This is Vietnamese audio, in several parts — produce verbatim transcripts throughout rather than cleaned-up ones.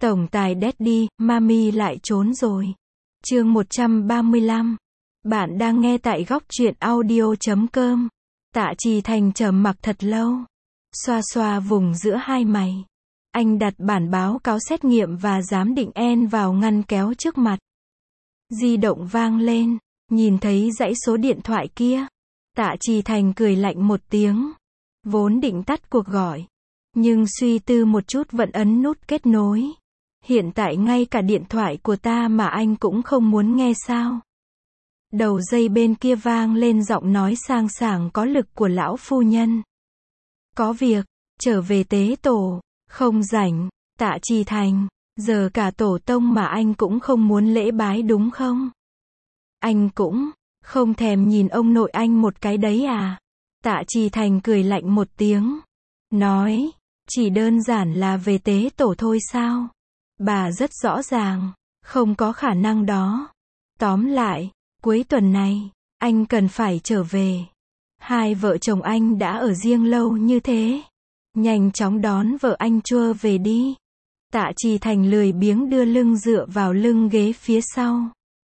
Tổng tài Daddy, Mami lại trốn rồi. Chương một trăm ba mươi lăm. Bạn đang nghe tại góc truyện audio chấm com. Tạ Trì Thành trầm mặc thật lâu. Xoa xoa vùng giữa hai mày. Anh đặt bản báo cáo xét nghiệm và giám định en vào ngăn kéo trước mặt. Di động vang lên. Nhìn thấy dãy số điện thoại kia. Tạ Trì Thành cười lạnh một tiếng. Vốn định tắt cuộc gọi. Nhưng suy tư một chút vẫn ấn nút kết nối. Hiện tại ngay cả điện thoại của ta mà anh cũng không muốn nghe sao? Đầu dây bên kia vang lên giọng nói sang sảng có lực của lão phu nhân. Có việc, trở về tế tổ, không rảnh, Tạ Trì Thành, giờ cả tổ tông mà anh cũng không muốn lễ bái đúng không? Anh cũng không thèm nhìn ông nội anh một cái đấy à? Tạ Trì Thành cười lạnh một tiếng, nói, chỉ đơn giản là về tế tổ thôi sao? Bà rất rõ ràng, không có khả năng đó. Tóm lại, cuối tuần này, anh cần phải trở về. Hai vợ chồng anh đã ở riêng lâu như thế. Nhanh chóng đón vợ anh chua về đi. Tạ Trì Thành lười biếng đưa lưng dựa vào lưng ghế phía sau.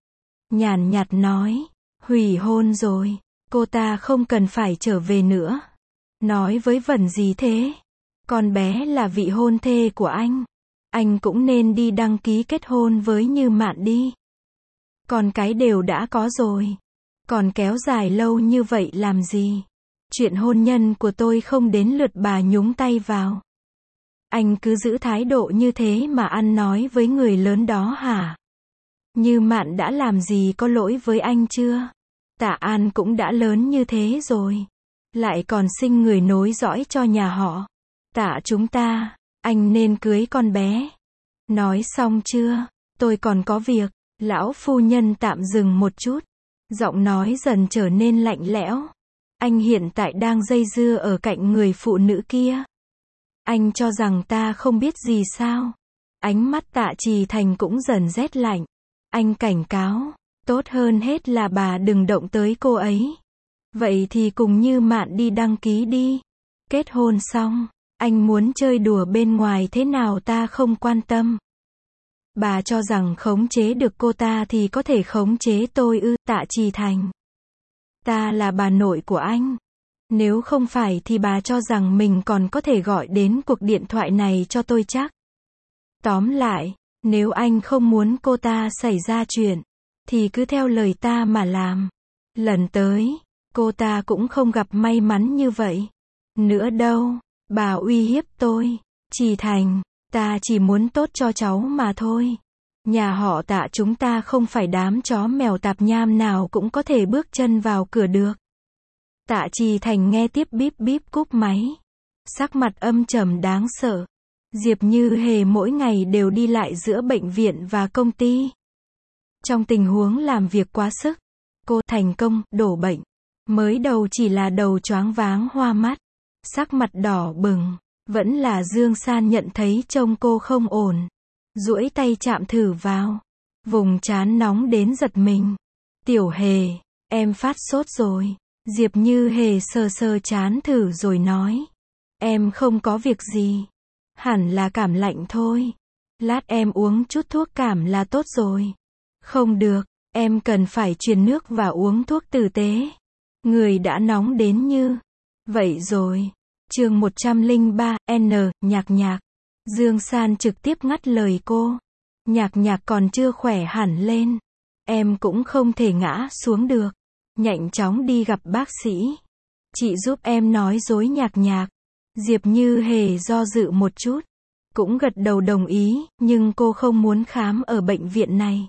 Nhàn nhạt nói, hủy hôn rồi, cô ta không cần phải trở về nữa. Nói với vẩn gì thế? Con bé là vị hôn thê của anh. Anh cũng nên đi đăng ký kết hôn với Như Mạn đi. Còn cái đều đã có rồi. Còn kéo dài lâu như vậy làm gì? Chuyện hôn nhân của tôi không đến lượt bà nhúng tay vào. Anh cứ giữ thái độ như thế mà ăn nói với người lớn đó hả? Như Mạn đã làm gì có lỗi với anh chưa? Tạ An cũng đã lớn như thế rồi. Lại còn sinh người nối dõi cho nhà họ. Tạ chúng ta, anh nên cưới con bé. Nói xong chưa? Tôi còn có việc. Lão phu nhân tạm dừng một chút. Giọng nói dần trở nên lạnh lẽo. Anh hiện tại đang dây dưa ở cạnh người phụ nữ kia. Anh cho rằng ta không biết gì sao? Ánh mắt Tạ Trì Thành cũng dần rét lạnh. Anh cảnh cáo, tốt hơn hết là bà đừng động tới cô ấy. Vậy thì cùng Như Mạn đi đăng ký đi. Kết hôn xong, anh muốn chơi đùa bên ngoài thế nào ta không quan tâm. Bà cho rằng khống chế được cô ta thì có thể khống chế tôi ư? Tạ Trì Thành. Ta là bà nội của anh. Nếu không phải thì bà cho rằng mình còn có thể gọi đến cuộc điện thoại này cho tôi chắc. Tóm lại, nếu anh không muốn cô ta xảy ra chuyện, thì cứ theo lời ta mà làm. Lần tới, cô ta cũng không gặp may mắn như vậy nữa đâu. Bà uy hiếp tôi. Trì Thành, ta chỉ muốn tốt cho cháu mà thôi. Nhà họ Tạ chúng ta không phải đám chó mèo tạp nham nào cũng có thể bước chân vào cửa được. Tạ Trì Thành nghe tiếp bíp bíp cúp máy. Sắc mặt âm trầm đáng sợ. Diệp Như Hề mỗi ngày đều đi lại giữa bệnh viện và công ty. Trong tình huống làm việc quá sức, cô thành công đổ bệnh. Mới đầu chỉ là đầu choáng váng hoa mắt, sắc mặt đỏ bừng. Vẫn là Dương San nhận thấy trông cô không ổn. Duỗi tay chạm thử vào. Vùng trán nóng đến giật mình. Tiểu Hề, em phát sốt rồi. Diệp Như Hề sờ sờ trán thử rồi nói. Em không có việc gì. Hẳn là cảm lạnh thôi. Lát em uống chút thuốc cảm là tốt rồi. Không được, em cần phải truyền nước và uống thuốc tử tế. Người đã nóng đến như vậy rồi. Chương một trăm lẻ ba, N, Nhạc Nhạc. Dương San trực tiếp ngắt lời cô. Nhạc Nhạc còn chưa khỏe hẳn lên. Em cũng không thể ngã xuống được. Nhanh chóng đi gặp bác sĩ. Chị giúp em nói dối Nhạc Nhạc. Diệp Như Hề do dự một chút. Cũng gật đầu đồng ý, nhưng cô không muốn khám ở bệnh viện này.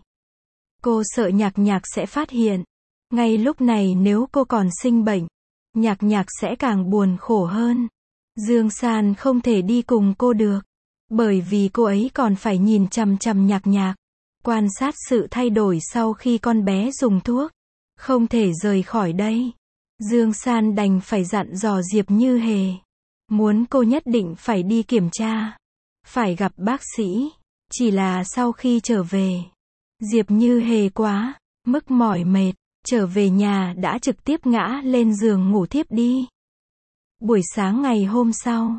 Cô sợ Nhạc Nhạc sẽ phát hiện. Ngay lúc này nếu cô còn sinh bệnh, Nhạc Nhạc sẽ càng buồn khổ hơn. Dương San không thể đi cùng cô được. Bởi vì cô ấy còn phải nhìn chằm chằm Nhạc Nhạc. Quan sát sự thay đổi sau khi con bé dùng thuốc. Không thể rời khỏi đây. Dương San đành phải dặn dò Diệp Như Hề. Muốn cô nhất định phải đi kiểm tra. Phải gặp bác sĩ. Chỉ là sau khi trở về, Diệp Như Hề quá mức mỏi mệt. Trở về nhà đã trực tiếp ngã lên giường ngủ thiếp đi. Buổi sáng ngày hôm sau,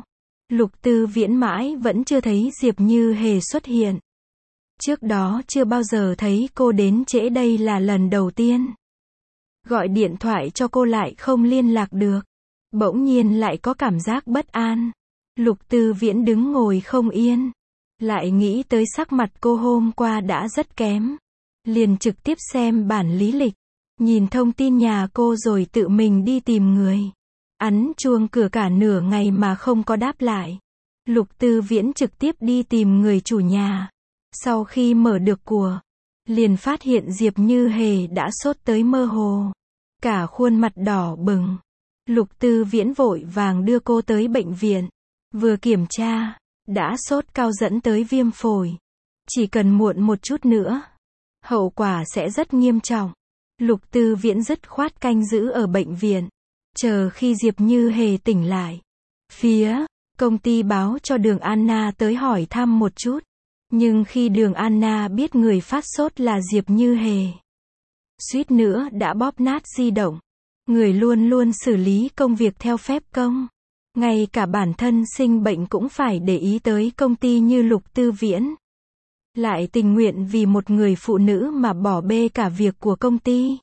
Lục Tư Viễn mãi vẫn chưa thấy Diệp Như Hề xuất hiện. Trước đó chưa bao giờ thấy cô đến trễ, đây là lần đầu tiên. Gọi điện thoại cho cô lại không liên lạc được. Bỗng nhiên lại có cảm giác bất an. Lục Tư Viễn đứng ngồi không yên. Lại nghĩ tới sắc mặt cô hôm qua đã rất kém. Liền trực tiếp xem bản lý lịch. Nhìn thông tin nhà cô rồi tự mình đi tìm người. Ấn chuông cửa cả nửa ngày mà không có đáp lại. Lục Tư Viễn trực tiếp đi tìm người chủ nhà. Sau khi mở được cửa, liền phát hiện Diệp Như Hề đã sốt tới mơ hồ. Cả khuôn mặt đỏ bừng. Lục Tư Viễn vội vàng đưa cô tới bệnh viện. Vừa kiểm tra, đã sốt cao dẫn tới viêm phổi. Chỉ cần muộn một chút nữa, hậu quả sẽ rất nghiêm trọng. Lục Tư Viễn dứt khoát canh giữ ở bệnh viện. Chờ khi Diệp Như Hề tỉnh lại. Phía công ty báo cho Đường Anna tới hỏi thăm một chút. Nhưng khi Đường Anna biết người phát sốt là Diệp Như Hề, suýt nữa đã bóp nát di động. Người luôn luôn xử lý công việc theo phép công. Ngay cả bản thân sinh bệnh cũng phải để ý tới công ty như Lục Tư Viễn. Lại tình nguyện vì một người phụ nữ mà bỏ bê cả việc của công ty.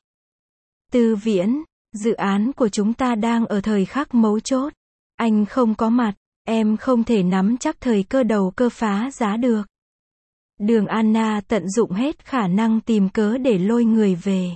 Tư Viễn, dự án của chúng ta đang ở thời khắc mấu chốt. Anh không có mặt, em không thể nắm chắc thời cơ đầu cơ phá giá được. Đường Anna tận dụng hết khả năng tìm cớ để lôi người về.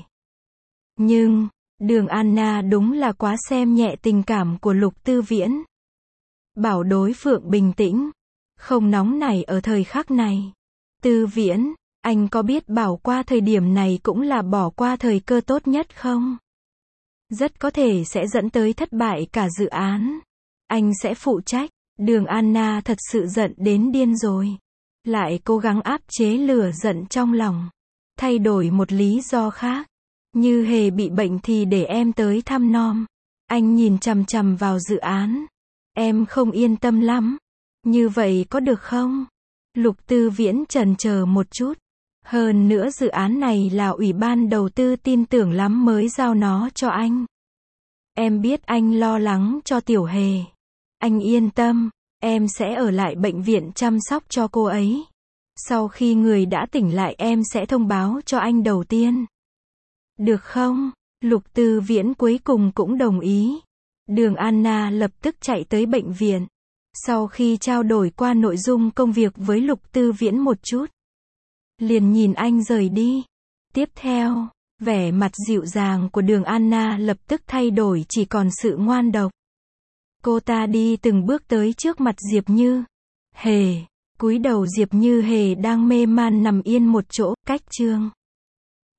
Nhưng, Đường Anna đúng là quá xem nhẹ tình cảm của Lục Tư Viễn. Bảo đối phương bình tĩnh, không nóng nảy ở thời khắc này. Tư Viễn, anh có biết bảo qua thời điểm này cũng là bỏ qua thời cơ tốt nhất không? Rất có thể sẽ dẫn tới thất bại cả dự án. Anh sẽ phụ trách. Đường Anna thật sự giận đến điên rồi. Lại cố gắng áp chế lửa giận trong lòng. Thay đổi một lý do khác. Như Hề bị bệnh thì để em tới thăm nom. Anh nhìn chằm chằm vào dự án. Em không yên tâm lắm. Như vậy có được không? Lục Tư Viễn chần chờ một chút. Hơn nữa dự án này là ủy ban đầu tư tin tưởng lắm mới giao nó cho anh. Em biết anh lo lắng cho Tiểu Hề. Anh yên tâm, em sẽ ở lại bệnh viện chăm sóc cho cô ấy. Sau khi người đã tỉnh lại em sẽ thông báo cho anh đầu tiên. Được không? Lục Tư Viễn cuối cùng cũng đồng ý. Đường Anna lập tức chạy tới bệnh viện. Sau khi trao đổi qua nội dung công việc với Lục Tư Viễn một chút, liền nhìn anh rời đi. Tiếp theo, vẻ mặt dịu dàng của Đường Anna lập tức thay đổi chỉ còn sự ngoan độc. Cô ta đi từng bước tới trước mặt Diệp Như Hề. Cúi đầu Diệp Như Hề đang mê man nằm yên một chỗ, cách chương